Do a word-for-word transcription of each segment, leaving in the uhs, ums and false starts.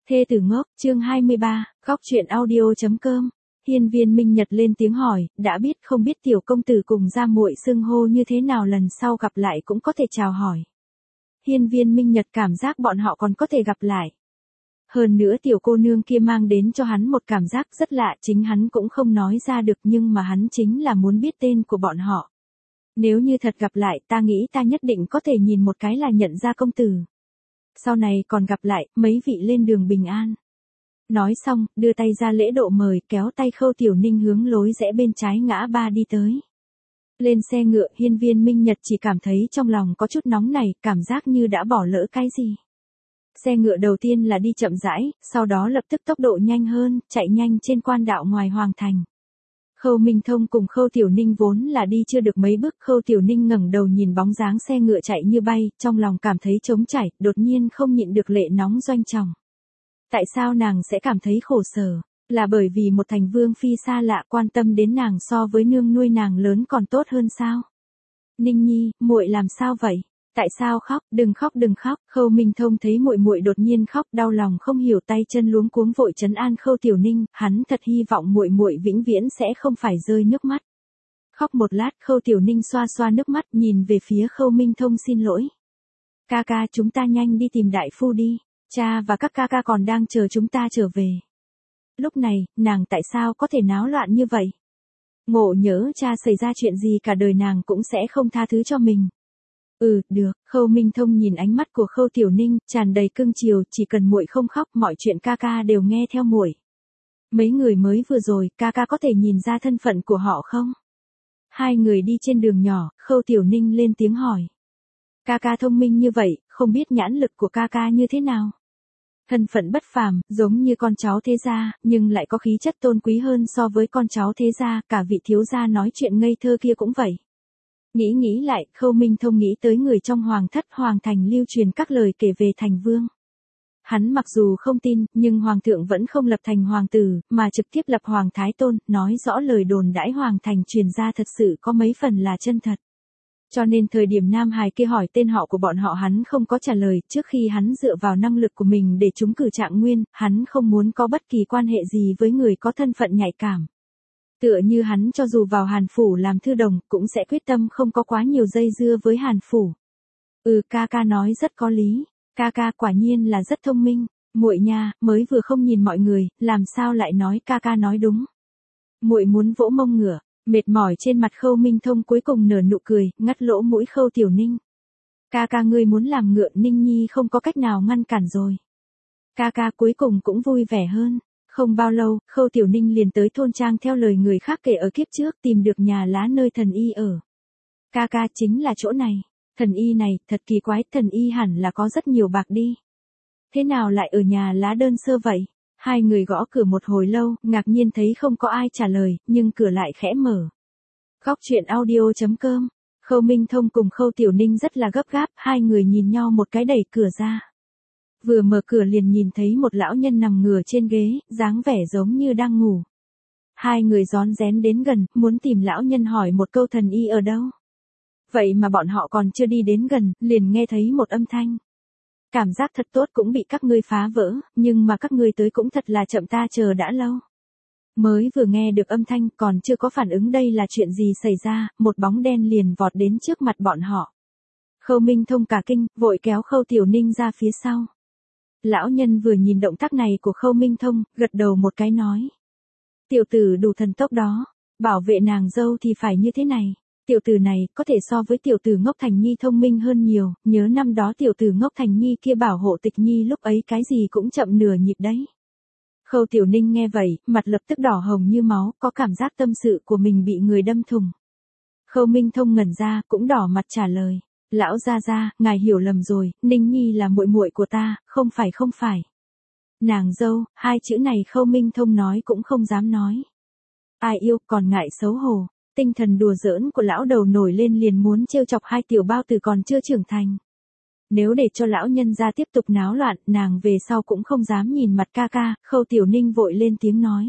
Thê tử ngốc, chương hai mươi ba, góc truyện audio.com. Hiên Viên Minh Nhật lên tiếng hỏi, đã biết không biết tiểu công tử cùng gia muội xưng hô như thế nào, lần sau gặp lại cũng có thể chào hỏi. Hiên Viên Minh Nhật cảm giác bọn họ còn có thể gặp lại. Hơn nữa tiểu cô nương kia mang đến cho hắn một cảm giác rất lạ, chính hắn cũng không nói ra được, nhưng mà hắn chính là muốn biết tên của bọn họ. Nếu như thật gặp lại, ta nghĩ ta nhất định có thể nhìn một cái là nhận ra công tử. Sau này còn gặp lại, mấy vị lên đường bình an. Nói xong, đưa tay ra lễ độ mời, kéo tay Khâu Tiểu Ninh hướng lối rẽ bên trái ngã ba đi tới. Lên xe ngựa, Hiên Viên Minh Nhật chỉ cảm thấy trong lòng có chút nóng này, cảm giác như đã bỏ lỡ cái gì. Xe ngựa đầu tiên là đi chậm rãi, sau đó lập tức tốc độ nhanh hơn, chạy nhanh trên quan đạo ngoài Hoàng Thành. Khâu Minh Thông cùng Khâu Tiểu Ninh vốn là đi chưa được mấy bước, Khâu Tiểu Ninh ngẩng đầu nhìn bóng dáng xe ngựa chạy như bay, trong lòng cảm thấy trống trải, đột nhiên không nhịn được lệ nóng doanh tròng. Tại sao nàng sẽ cảm thấy khổ sở? Là bởi vì một thành vương phi xa lạ quan tâm đến nàng so với nương nuôi nàng lớn còn tốt hơn sao? Ninh Nhi, muội làm sao vậy? Tại sao khóc? Đừng khóc, đừng khóc. Khâu Minh Thông thấy muội muội đột nhiên khóc, đau lòng không hiểu, tay chân luống cuống vội trấn an Khâu Tiểu Ninh, hắn thật hy vọng muội muội vĩnh viễn sẽ không phải rơi nước mắt. Khóc một lát, Khâu Tiểu Ninh xoa xoa nước mắt, nhìn về phía Khâu Minh Thông xin lỗi. Ca ca, chúng ta nhanh đi tìm đại phu đi, cha và các ca ca còn đang chờ chúng ta trở về. Lúc này, nàng tại sao có thể náo loạn như vậy? Ngộ nhỡ cha xảy ra chuyện gì cả đời nàng cũng sẽ không tha thứ cho mình. Ừ, được. Khâu Minh Thông nhìn ánh mắt của Khâu Tiểu Ninh, tràn đầy cưng chiều, chỉ cần muội không khóc, mọi chuyện ca ca đều nghe theo muội. Mấy người mới vừa rồi, ca ca có thể nhìn ra thân phận của họ không? Hai người đi trên đường nhỏ, Khâu Tiểu Ninh lên tiếng hỏi. Ca ca thông minh như vậy, không biết nhãn lực của ca ca như thế nào? Thân phận bất phàm, giống như con cháu thế gia, nhưng lại có khí chất tôn quý hơn so với con cháu thế gia, cả vị thiếu gia nói chuyện ngây thơ kia cũng vậy. Nghĩ nghĩ lại, Khâu Minh Thông nghĩ tới người trong hoàng thất Hoàng Thành lưu truyền các lời kể về thành vương. Hắn mặc dù không tin, nhưng hoàng thượng vẫn không lập thành hoàng tử, mà trực tiếp lập hoàng thái tôn, nói rõ lời đồn đãi Hoàng Thành truyền ra thật sự có mấy phần là chân thật. Cho nên thời điểm Nam Hải kia hỏi tên họ của bọn họ hắn không có trả lời, trước khi hắn dựa vào năng lực của mình để trúng cử trạng nguyên, hắn không muốn có bất kỳ quan hệ gì với người có thân phận nhạy cảm. Tựa như hắn cho dù vào Hàn Phủ làm thư đồng, cũng sẽ quyết tâm không có quá nhiều dây dưa với Hàn Phủ. Ừ, ca ca nói rất có lý, ca ca quả nhiên là rất thông minh, muội nha, mới vừa không nhìn mọi người, làm sao lại nói ca ca nói đúng. Muội muốn vỗ mông ngựa, mệt mỏi trên mặt Khâu Minh Thông cuối cùng nở nụ cười, ngắt lỗ mũi Khâu Tiểu Ninh. Ca ca ngươi muốn làm ngựa, Ninh Nhi không có cách nào ngăn cản rồi. Ca ca cuối cùng cũng vui vẻ hơn. Không bao lâu, Khâu Tiểu Ninh liền tới thôn trang theo lời người khác kể ở kiếp trước, tìm được nhà lá nơi thần y ở. Ca ca, chính là chỗ này. Thần y này, thật kỳ quái, thần y hẳn là có rất nhiều bạc đi. Thế nào lại ở nhà lá đơn sơ vậy? Hai người gõ cửa một hồi lâu, ngạc nhiên thấy không có ai trả lời, nhưng cửa lại khẽ mở. Góc truyện audio.com. Khâu Minh Thông cùng Khâu Tiểu Ninh rất là gấp gáp, hai người nhìn nhau một cái đẩy cửa ra. Vừa mở cửa liền nhìn thấy một lão nhân nằm ngửa trên ghế, dáng vẻ giống như đang ngủ. Hai người rón rén đến gần, muốn tìm lão nhân hỏi một câu thần y ở đâu. Vậy mà bọn họ còn chưa đi đến gần, liền nghe thấy một âm thanh. Cảm giác thật tốt cũng bị các ngươi phá vỡ, nhưng mà các ngươi tới cũng thật là chậm, ta chờ đã lâu. Mới vừa nghe được âm thanh, còn chưa có phản ứng đây là chuyện gì xảy ra, một bóng đen liền vọt đến trước mặt bọn họ. Khâu Minh Thông cả kinh, vội kéo Khâu Tiểu Ninh ra phía sau. Lão nhân vừa nhìn động tác này của Khâu Minh Thông, gật đầu một cái nói. Tiểu tử đủ thần tốc đó, bảo vệ nàng dâu thì phải như thế này. Tiểu tử này, có thể so với tiểu tử Ngốc Thành Nhi thông minh hơn nhiều, nhớ năm đó tiểu tử Ngốc Thành Nhi kia bảo hộ Tịch Nhi lúc ấy cái gì cũng chậm nửa nhịp đấy. Khâu Tiểu Ninh nghe vậy, mặt lập tức đỏ hồng như máu, có cảm giác tâm sự của mình bị người đâm thủng. Khâu Minh Thông ngẩn ra, cũng đỏ mặt trả lời. Lão gia gia, ngài hiểu lầm rồi, Ninh Nhi là muội muội của ta, không phải không phải. Nàng dâu, hai chữ này Khâu Minh Thông nói cũng không dám nói. Ai yêu còn ngại xấu hổ, tinh thần đùa giỡn của lão đầu nổi lên liền muốn trêu chọc hai tiểu bao tử còn chưa trưởng thành. Nếu để cho lão nhân gia tiếp tục náo loạn, nàng về sau cũng không dám nhìn mặt ca ca, Khâu Tiểu Ninh vội lên tiếng nói.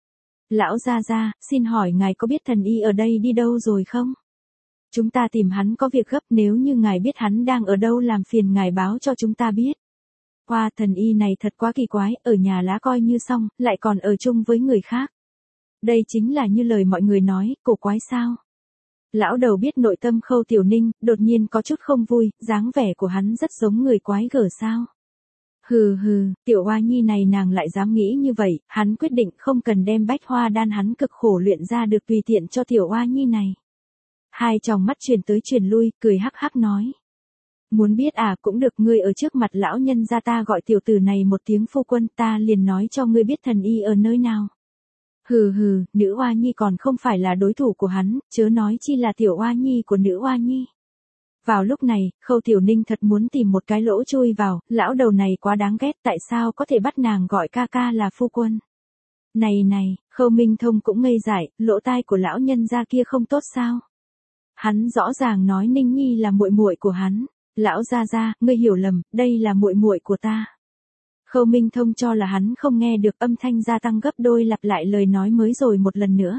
Lão gia gia, xin hỏi ngài có biết thần y ở đây đi đâu rồi không? Chúng ta tìm hắn có việc gấp, nếu như ngài biết hắn đang ở đâu làm phiền ngài báo cho chúng ta biết. Qua thần y này thật quá kỳ quái, ở nhà lá coi như xong, lại còn ở chung với người khác. Đây chính là như lời mọi người nói, cổ quái sao? Lão đầu biết nội tâm Khâu Tiểu Ninh, đột nhiên có chút không vui, dáng vẻ của hắn rất giống người quái gở sao. Hừ hừ, tiểu oa nhi này nàng lại dám nghĩ như vậy, hắn quyết định không cần đem bách hoa đan hắn cực khổ luyện ra được tùy tiện cho tiểu oa nhi này. Hai tròng mắt truyền tới truyền lui, cười hắc hắc nói. Muốn biết à, cũng được, ngươi ở trước mặt lão nhân gia ta gọi tiểu tử này một tiếng phu quân, ta liền nói cho ngươi biết thần y ở nơi nào. Hừ hừ, nữ oa nhi còn không phải là đối thủ của hắn, chớ nói chi là tiểu oa nhi của nữ oa nhi. Vào lúc này, Khâu Tiểu Ninh thật muốn tìm một cái lỗ chui vào, lão đầu này quá đáng ghét, tại sao có thể bắt nàng gọi ca ca là phu quân. Này này, Khâu Minh Thông cũng ngây dại, lỗ tai của lão nhân gia kia không tốt sao? Hắn rõ ràng nói Ninh Nhi là muội muội của hắn. Lão gia gia, ngươi hiểu lầm, đây là muội muội của ta. Khâu Minh Thông cho là hắn không nghe được, âm thanh gia tăng gấp đôi, lặp lại lời nói mới rồi một lần nữa.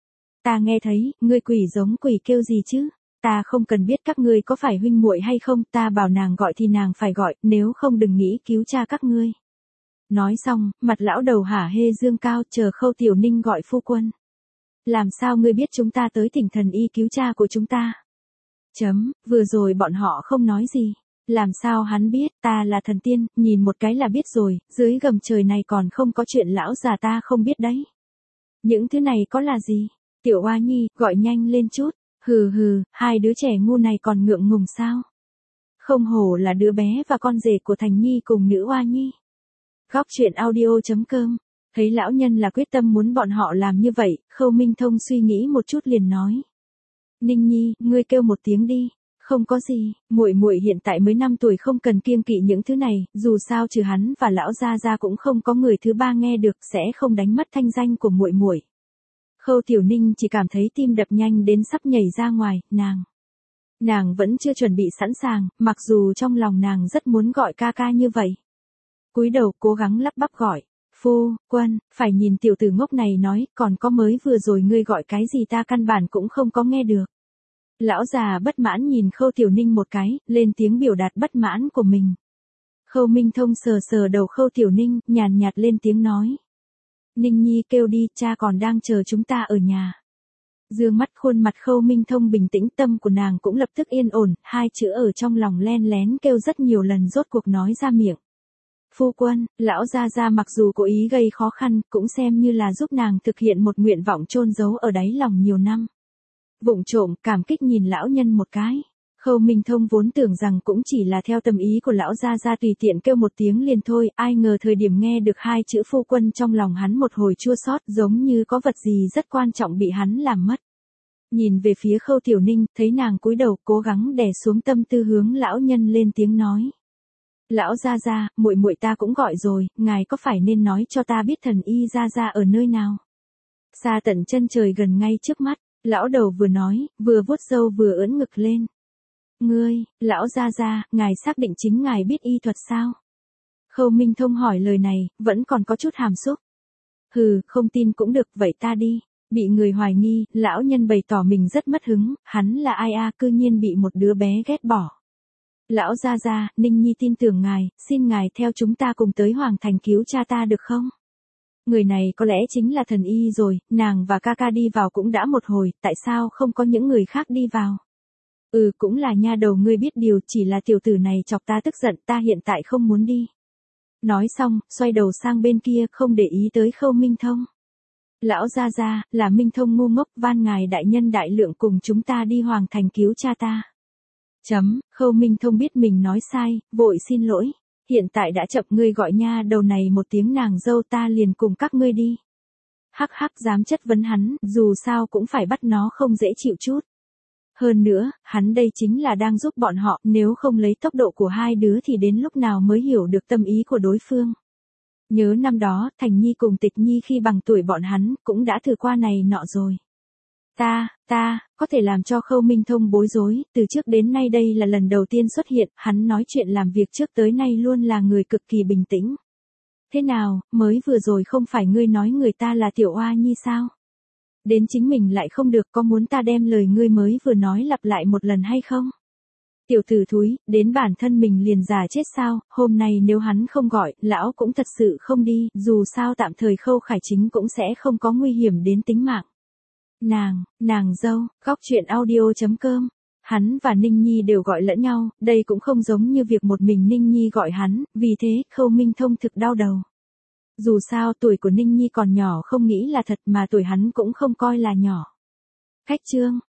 Ta nghe thấy, ngươi quỷ giống quỷ kêu gì chứ? Ta không cần biết các ngươi có phải huynh muội hay không, ta bảo nàng gọi thì nàng phải gọi, nếu không đừng nghĩ cứu cha các ngươi. Nói xong, mặt lão đầu hả hê dương cao, chờ Khâu Tiểu Ninh gọi phu quân. Làm sao ngươi biết chúng ta tới thỉnh thần y cứu cha của chúng ta? Chấm, vừa rồi bọn họ không nói gì. Làm sao hắn biết, ta là thần tiên, nhìn một cái là biết rồi, dưới gầm trời này còn không có chuyện lão già ta không biết đấy. Những thứ này có là gì? Tiểu oa nhi, gọi nhanh lên chút. Hừ hừ, hai đứa trẻ ngu này còn ngượng ngùng sao? Không hổ là đứa bé và con rể của Thành Nhi cùng nữ oa nhi. Góc truyện audio chấm com. Thấy lão nhân là quyết tâm muốn bọn họ làm như vậy, Khâu Minh Thông suy nghĩ một chút liền nói. Ninh Nhi, ngươi kêu một tiếng đi. Không có gì, muội muội hiện tại mới năm tuổi, không cần kiêng kỵ những thứ này, dù sao trừ hắn và lão gia gia cũng không có người thứ ba nghe được, sẽ không đánh mất thanh danh của muội muội. Khâu Tiểu Ninh chỉ cảm thấy tim đập nhanh đến sắp nhảy ra ngoài, nàng. Nàng vẫn chưa chuẩn bị sẵn sàng, mặc dù trong lòng nàng rất muốn gọi ca ca như vậy. Cúi đầu cố gắng lắp bắp gọi. Phu, quân, phải nhìn tiểu tử ngốc này nói, còn có mới vừa rồi ngươi gọi cái gì ta căn bản cũng không có nghe được. Lão già bất mãn nhìn Khâu Tiểu Ninh một cái, lên tiếng biểu đạt bất mãn của mình. Khâu Minh Thông sờ sờ đầu Khâu Tiểu Ninh, nhàn nhạt lên tiếng nói. Ninh Nhi kêu đi, cha còn đang chờ chúng ta ở nhà. Dương mắt khuôn mặt Khâu Minh Thông bình tĩnh, tâm của nàng cũng lập tức yên ổn, hai chữ ở trong lòng len lén kêu rất nhiều lần rốt cuộc nói ra miệng. Phu quân, lão gia gia mặc dù cố ý gây khó khăn, cũng xem như là giúp nàng thực hiện một nguyện vọng chôn giấu ở đáy lòng nhiều năm. Vụng trộm, cảm kích nhìn lão nhân một cái. Khâu Minh Thông vốn tưởng rằng cũng chỉ là theo tâm ý của lão gia gia tùy tiện kêu một tiếng liền thôi, ai ngờ thời điểm nghe được hai chữ phu quân trong lòng hắn một hồi chua xót, giống như có vật gì rất quan trọng bị hắn làm mất. Nhìn về phía Khâu Tiểu Ninh, thấy nàng cúi đầu cố gắng đè xuống tâm tư hướng lão nhân lên tiếng nói. Lão gia gia, muội muội ta cũng gọi rồi, ngài có phải nên nói cho ta biết thần y gia gia ở nơi nào? Xa tận chân trời gần ngay trước mắt, lão đầu vừa nói, vừa vuốt râu vừa ưỡn ngực lên. Ngươi, lão gia gia, ngài xác định chính ngài biết y thuật sao? Khâu Minh Thông hỏi lời này, vẫn còn có chút hàm xúc. Hừ, không tin cũng được, vậy ta đi. Bị người hoài nghi, lão nhân bày tỏ mình rất mất hứng, hắn là ai a, cư nhiên bị một đứa bé ghét bỏ. Lão gia gia, Ninh Nhi tin tưởng ngài, xin ngài theo chúng ta cùng tới Hoàng Thành cứu cha ta được không? Người này có lẽ chính là thần y rồi, nàng và ca ca đi vào cũng đã một hồi, tại sao không có những người khác đi vào? Ừ, cũng là nha đầu, ngươi biết điều, chỉ là tiểu tử này chọc ta tức giận, ta hiện tại không muốn đi. Nói xong, xoay đầu sang bên kia, không để ý tới Khâu Minh Thông. Lão gia gia, là Minh Thông ngu ngốc, van ngài đại nhân đại lượng cùng chúng ta đi Hoàng Thành cứu cha ta. Chấm, Khâu Minh Thông biết mình nói sai, vội xin lỗi. Hiện tại đã chậm, ngươi gọi nha đầu này một tiếng nàng dâu, ta liền cùng các ngươi đi. Hắc hắc, dám chất vấn hắn, dù sao cũng phải bắt nó không dễ chịu chút. Hơn nữa, hắn đây chính là đang giúp bọn họ, nếu không lấy tốc độ của hai đứa thì đến lúc nào mới hiểu được tâm ý của đối phương. Nhớ năm đó, Thành Nhi cùng Tịch Nhi khi bằng tuổi bọn hắn, cũng đã thử qua này nọ rồi. Ta, ta, có thể làm cho Khâu Minh Thông bối rối, từ trước đến nay đây là lần đầu tiên xuất hiện, hắn nói chuyện làm việc trước tới nay luôn là người cực kỳ bình tĩnh. Thế nào, mới vừa rồi không phải ngươi nói người ta là Tiểu Oa Nhi sao? Đến chính mình lại không được, có muốn ta đem lời ngươi mới vừa nói lặp lại một lần hay không? Tiểu tử thúi, đến bản thân mình liền già chết sao, hôm nay nếu hắn không gọi, lão cũng thật sự không đi, dù sao tạm thời Khâu Khải Chính cũng sẽ không có nguy hiểm đến tính mạng. Nàng, nàng dâu, góc chuyện audio chấm com. Hắn và Ninh Nhi đều gọi lẫn nhau, đây cũng không giống như việc một mình Ninh Nhi gọi hắn, vì thế Khâu Minh Thông thực đau đầu. Dù sao tuổi của Ninh Nhi còn nhỏ không nghĩ là thật mà tuổi hắn cũng không coi là nhỏ. Khách chương.